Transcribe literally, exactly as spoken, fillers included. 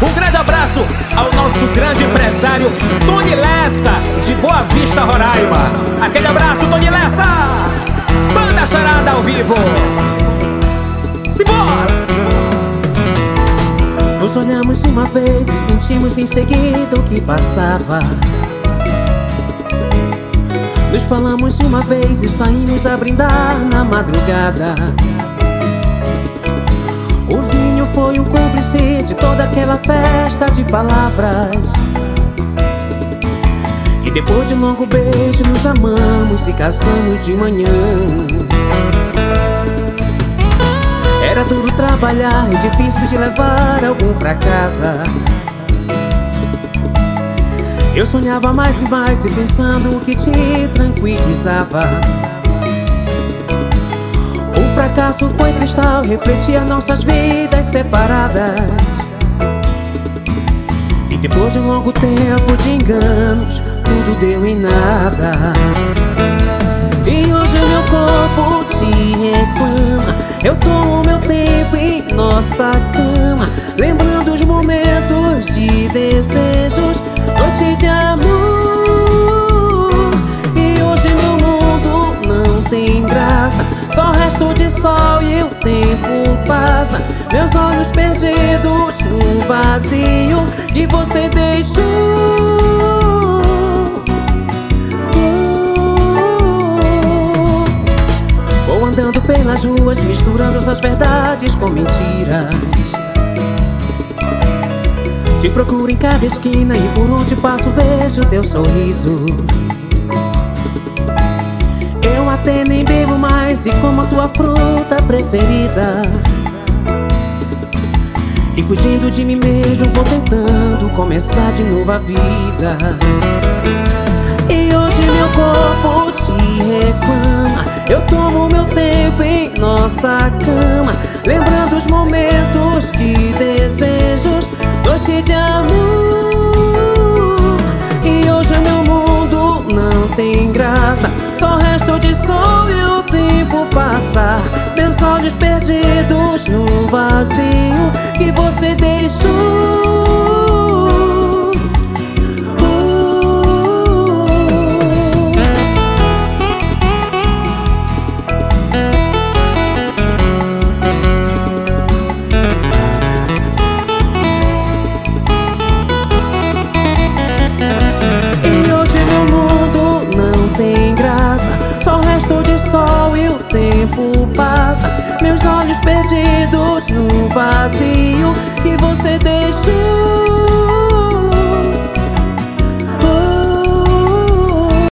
Um grande abraço ao nosso grande empresário Tony Lessa, de Boa Vista, Roraima. Aquele abraço, Tony Lessa! Banda Charada ao vivo. Simbora! Nos olhamos uma vez e sentimos em seguida o que passava. Nos falamos uma vez e saímos a brindar na madrugada. O vinho foi o cúmplice de toda aquela festa de palavras. E depois de um longo beijo nos amamos e casamos de manhã. Era duro trabalhar e difícil de levar algum pra casa. Eu sonhava mais e mais e pensando o que te tranquilizava. O fracasso foi cristal, refletia nossas vidas separadas. E depois de um longo tempo de enganos, tudo deu em nada. E hoje meu corpo te reclama. Eu tomo meu tempo em nossa cama, lembrando os momentos de desejos, noite de amor. E hoje meu mundo não tem graça, só resto de sol e o tempo passa. Meus olhos perdidos no vazio que você deixou. Vou andando pelas ruas, misturando essas verdades com mentiras. Te procuro em cada esquina e por onde passo vejo teu sorriso. Eu até nem bebo mais e como a tua fruta preferida. E fugindo de mim mesmo vou tentando começar de novo a vida. E hoje meu corpo te reclama. Eu tomo meu tempo em nossa cama, lembrando os momentos de desejos, noite de amor. E hoje meu mundo não tem graça, só resto de sol e o tempo passa. Meus olhos perdidos no vazio que você deixou. Só resto de sol e o tempo passa. Meus olhos perdidos no vazio que você deixou.